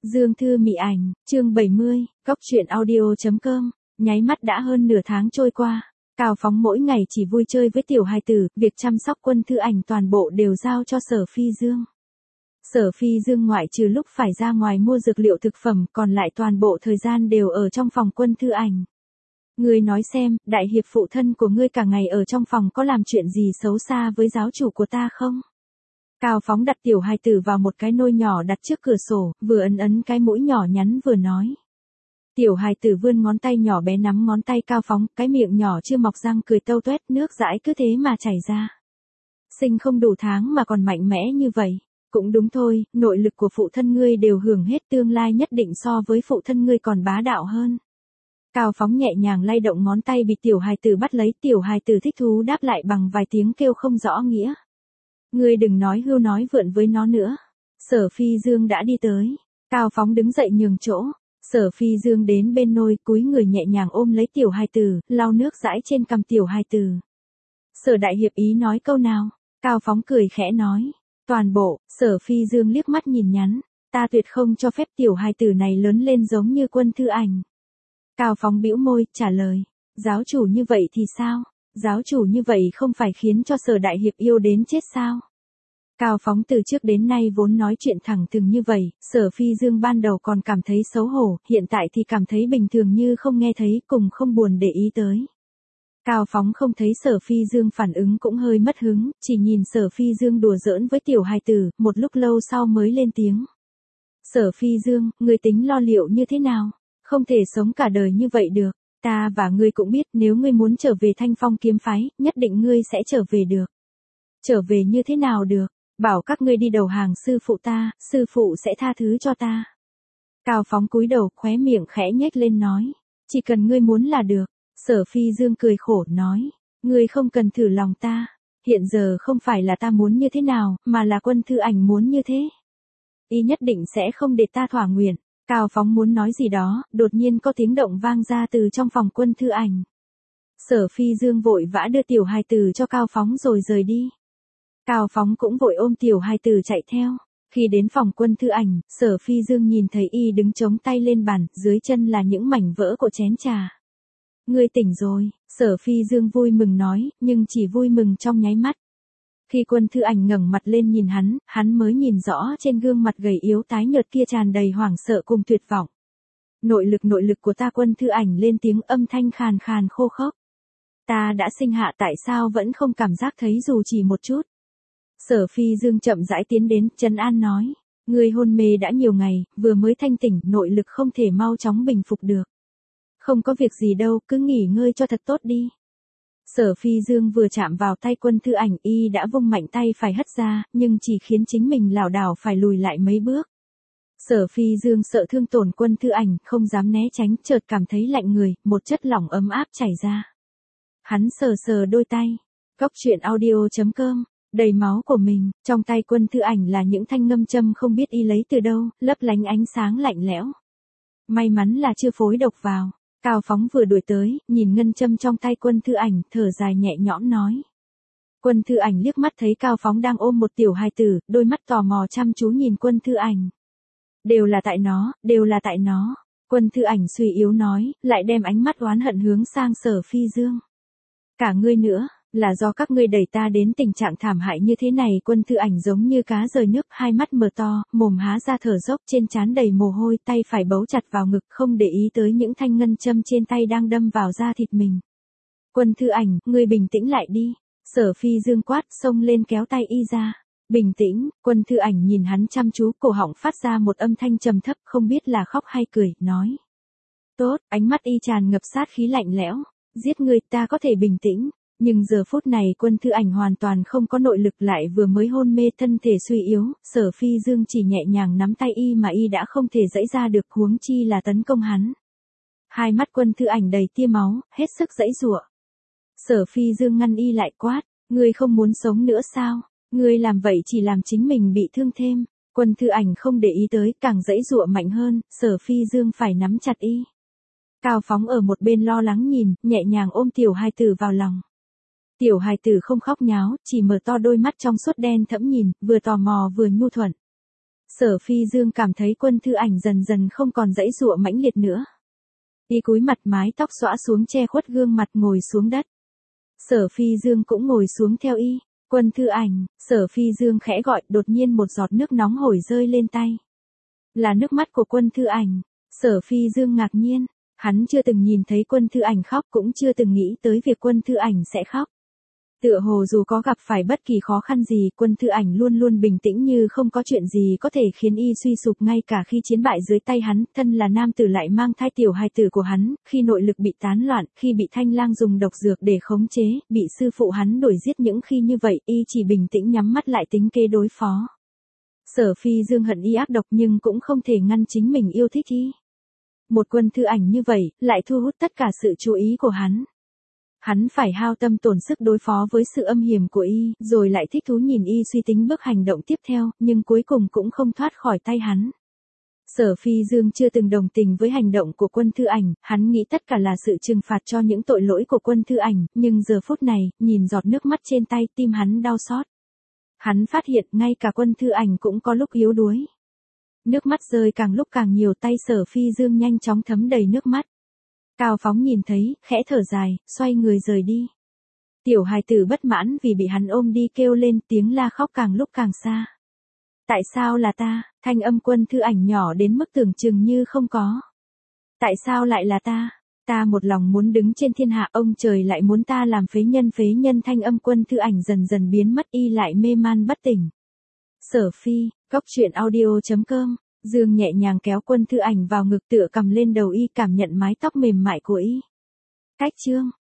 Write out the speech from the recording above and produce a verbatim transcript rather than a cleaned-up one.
Dương Thư Mị Ảnh, chương bảy mươi, Góc Chuyện Audio chấm com, nháy mắt đã hơn nửa tháng trôi qua. Cao Phóng mỗi ngày chỉ vui chơi với tiểu hài tử, việc chăm sóc Quân Thư Ảnh toàn bộ đều giao cho Sở Phi Dương. Sở Phi Dương ngoại trừ lúc phải ra ngoài mua dược liệu thực phẩm, còn lại toàn bộ thời gian đều ở trong phòng Quân Thư Ảnh. Ngươi nói xem, đại hiệp phụ thân của ngươi cả ngày ở trong phòng có làm chuyện gì xấu xa với giáo chủ của ta không? Cao Phóng đặt tiểu hài tử vào một cái nôi nhỏ đặt trước cửa sổ, vừa ấn ấn cái mũi nhỏ nhắn vừa nói. Tiểu hài tử vươn ngón tay nhỏ bé nắm ngón tay Cao Phóng, cái miệng nhỏ chưa mọc răng cười tâu tuét, nước dãi cứ thế mà chảy ra. Sinh không đủ tháng mà còn mạnh mẽ như vậy. Cũng đúng thôi, nội lực của phụ thân ngươi đều hưởng hết, tương lai nhất định so với phụ thân ngươi còn bá đạo hơn. Cao Phóng nhẹ nhàng lay động ngón tay bị tiểu hài tử bắt lấy, tiểu hài tử thích thú đáp lại bằng vài tiếng kêu không rõ nghĩa. Ngươi đừng nói hưu nói vượn với nó nữa. Sở Phi Dương đã đi tới. Cao Phóng đứng dậy nhường chỗ. Sở Phi Dương đến bên nôi, cúi người nhẹ nhàng ôm lấy tiểu hài tử, lau nước dãi trên cằm tiểu hài tử. Sở đại hiệp ý nói câu nào? Cao Phóng cười khẽ nói. Toàn bộ. Sở Phi Dương liếc mắt nhìn nhắn. Ta tuyệt không cho phép tiểu hài tử này lớn lên giống như Quân Thư Ảnh. Cao Phóng bĩu môi, trả lời. Giáo chủ như vậy thì sao? Giáo chủ như vậy không phải khiến cho Sở đại hiệp yêu đến chết sao? Cao Phóng từ trước đến nay vốn nói chuyện thẳng thừng như vậy, Sở Phi Dương ban đầu còn cảm thấy xấu hổ, hiện tại thì cảm thấy bình thường như không nghe thấy, cùng không buồn để ý tới. Cao Phóng không thấy Sở Phi Dương phản ứng cũng hơi mất hứng, chỉ nhìn Sở Phi Dương đùa giỡn với tiểu hài tử, một lúc lâu sau mới lên tiếng. Sở Phi Dương, ngươi tính lo liệu như thế nào? Không thể sống cả đời như vậy được. Ta và ngươi cũng biết, nếu ngươi muốn trở về Thanh Phong kiếm phái, nhất định ngươi sẽ trở về được. Trở về như thế nào được? Bảo các ngươi đi đầu hàng sư phụ ta, sư phụ sẽ tha thứ cho ta. Cao Phóng cúi đầu, khóe miệng khẽ nhếch lên nói. Chỉ cần ngươi muốn là được. Sở Phi Dương cười khổ nói. Ngươi không cần thử lòng ta. Hiện giờ không phải là ta muốn như thế nào, mà là Quân Thư Ảnh muốn như thế. Y nhất định sẽ không để ta thỏa nguyện. Cao Phóng muốn nói gì đó, đột nhiên có tiếng động vang ra từ trong phòng Quân Thư Ảnh. Sở Phi Dương vội vã đưa tiểu hài tử cho Cao Phóng rồi rời đi. Cao Phóng cũng vội ôm tiểu hài tử chạy theo. Khi đến phòng Quân Thư Ảnh, Sở Phi Dương nhìn thấy y đứng chống tay lên bàn, dưới chân là những mảnh vỡ của chén trà. Ngươi tỉnh rồi, Sở Phi Dương vui mừng nói, nhưng chỉ vui mừng trong nháy mắt. Khi Quân Thư Ảnh ngẩng mặt lên nhìn hắn, hắn mới nhìn rõ trên gương mặt gầy yếu tái nhợt kia tràn đầy hoảng sợ cùng tuyệt vọng. Nội lực nội lực của ta. Quân Thư Ảnh lên tiếng âm thanh khàn khàn khô khốc. Ta đã sinh hạ tại sao vẫn không cảm giác thấy dù chỉ một chút. Sở Phi Dương chậm rãi tiến đến, trấn an nói. Ngươi hôn mê đã nhiều ngày, vừa mới thanh tỉnh, nội lực không thể mau chóng bình phục được. Không có việc gì đâu, cứ nghỉ ngơi cho thật tốt đi. Sở Phi Dương vừa chạm vào tay Quân Thư Ảnh, y đã vung mạnh tay phải hất ra, nhưng chỉ khiến chính mình lảo đảo phải lùi lại mấy bước. Sở Phi Dương sợ thương tổn Quân Thư Ảnh, không dám né tránh, chợt cảm thấy lạnh người, một chất lỏng ấm áp chảy ra. Hắn sờ sờ đôi tay. Góc Chuyện Audio chấm com, đầy máu của mình, trong tay Quân Thư Ảnh là những thanh ngâm châm không biết y lấy từ đâu, lấp lánh ánh sáng lạnh lẽo. May mắn là chưa phối độc vào. Cao Phóng vừa đuổi tới, nhìn ngân châm trong tay Quân Thư Ảnh, thở dài nhẹ nhõm nói. Quân Thư Ảnh liếc mắt thấy Cao Phóng đang ôm một tiểu hài tử, đôi mắt tò mò chăm chú nhìn Quân Thư Ảnh. Đều là tại nó, đều là tại nó. Quân Thư Ảnh suy yếu nói, lại đem ánh mắt oán hận hướng sang Sở Phi Dương. Cả ngươi nữa, là do các ngươi đẩy ta đến tình trạng thảm hại như thế này. Quân Thư Ảnh giống như cá rời nước, hai mắt mở to, mồm há ra thở dốc, trên trán đầy mồ hôi, tay phải bấu chặt vào ngực, không để ý tới những thanh ngân châm trên tay đang đâm vào da thịt mình. Quân Thư Ảnh, ngươi bình tĩnh lại đi. Sở Phi Dương quát, xông lên kéo tay y ra. Bình tĩnh. Quân Thư Ảnh nhìn hắn chăm chú, cổ họng phát ra một âm thanh trầm thấp, không biết là khóc hay cười, nói. Tốt. Ánh mắt y tràn ngập sát khí lạnh lẽo. Giết ngươi, ta có thể bình tĩnh. Nhưng giờ phút này Quân Thư Ảnh hoàn toàn không có nội lực, lại vừa mới hôn mê, thân thể suy yếu, Sở Phi Dương chỉ nhẹ nhàng nắm tay y mà y đã không thể giãy ra được, huống chi là tấn công hắn. Hai mắt Quân Thư Ảnh đầy tia máu, hết sức giãy giụa. Sở Phi Dương ngăn y lại, quát, ngươi không muốn sống nữa sao? Ngươi làm vậy chỉ làm chính mình bị thương thêm. Quân Thư Ảnh không để ý tới, càng giãy giụa mạnh hơn, Sở Phi Dương phải nắm chặt y. Cao Phóng ở một bên lo lắng nhìn, nhẹ nhàng ôm tiểu hài tử vào lòng. Tiểu hài tử không khóc nháo, chỉ mở to đôi mắt trong suốt đen thẫm nhìn, vừa tò mò vừa nhu thuận. Sở Phi Dương cảm thấy Quân Thư Ảnh dần dần không còn giãy giụa mãnh liệt nữa. Y cúi mặt mái tóc xõa xuống che khuất gương mặt ngồi xuống đất. Sở Phi Dương cũng ngồi xuống theo y. Quân Thư Ảnh, Sở Phi Dương khẽ gọi, đột nhiên một giọt nước nóng hổi rơi lên tay. Là nước mắt của Quân Thư Ảnh. Sở Phi Dương ngạc nhiên, hắn chưa từng nhìn thấy Quân Thư Ảnh khóc, cũng chưa từng nghĩ tới việc Quân Thư Ảnh sẽ khóc. Tựa hồ dù có gặp phải bất kỳ khó khăn gì, Quân Thư Ảnh luôn luôn bình tĩnh như không có chuyện gì có thể khiến y suy sụp, ngay cả khi chiến bại dưới tay hắn, thân là nam tử lại mang thai tiểu hài tử của hắn, khi nội lực bị tán loạn, khi bị Thanh Lang dùng độc dược để khống chế, bị sư phụ hắn đuổi giết, những khi như vậy, y chỉ bình tĩnh nhắm mắt lại tính kế đối phó. Sở Phi Dương hận y ác độc nhưng cũng không thể ngăn chính mình yêu thích y. Một Quân Thư Ảnh như vậy, lại thu hút tất cả sự chú ý của hắn. Hắn phải hao tâm tổn sức đối phó với sự âm hiểm của y, rồi lại thích thú nhìn y suy tính bước hành động tiếp theo, nhưng cuối cùng cũng không thoát khỏi tay hắn. Sở Phi Dương chưa từng đồng tình với hành động của Quân Thư Ảnh, hắn nghĩ tất cả là sự trừng phạt cho những tội lỗi của Quân Thư Ảnh, nhưng giờ phút này, nhìn giọt nước mắt trên tay, tim hắn đau xót. Hắn phát hiện ngay cả Quân Thư Ảnh cũng có lúc yếu đuối. Nước mắt rơi càng lúc càng nhiều, tay Sở Phi Dương nhanh chóng thấm đầy nước mắt. Cao Phóng nhìn thấy, khẽ thở dài, xoay người rời đi. Tiểu hài tử bất mãn vì bị hắn ôm đi kêu lên, tiếng la khóc càng lúc càng xa. Tại sao là ta? Thanh âm Quân Thư Ảnh nhỏ đến mức tưởng chừng như không có. Tại sao lại là ta? Ta một lòng muốn đứng trên thiên hạ, ông trời lại muốn ta làm phế nhân phế nhân. Thanh âm Quân Thư Ảnh dần dần biến mất, y lại mê man bất tỉnh. Sở Phi, Cốc Truyện Audio chấm com. Dương nhẹ nhàng kéo Quân Thư Ảnh vào ngực, tựa cầm lên đầu y, cảm nhận mái tóc mềm mại của y. Cách chương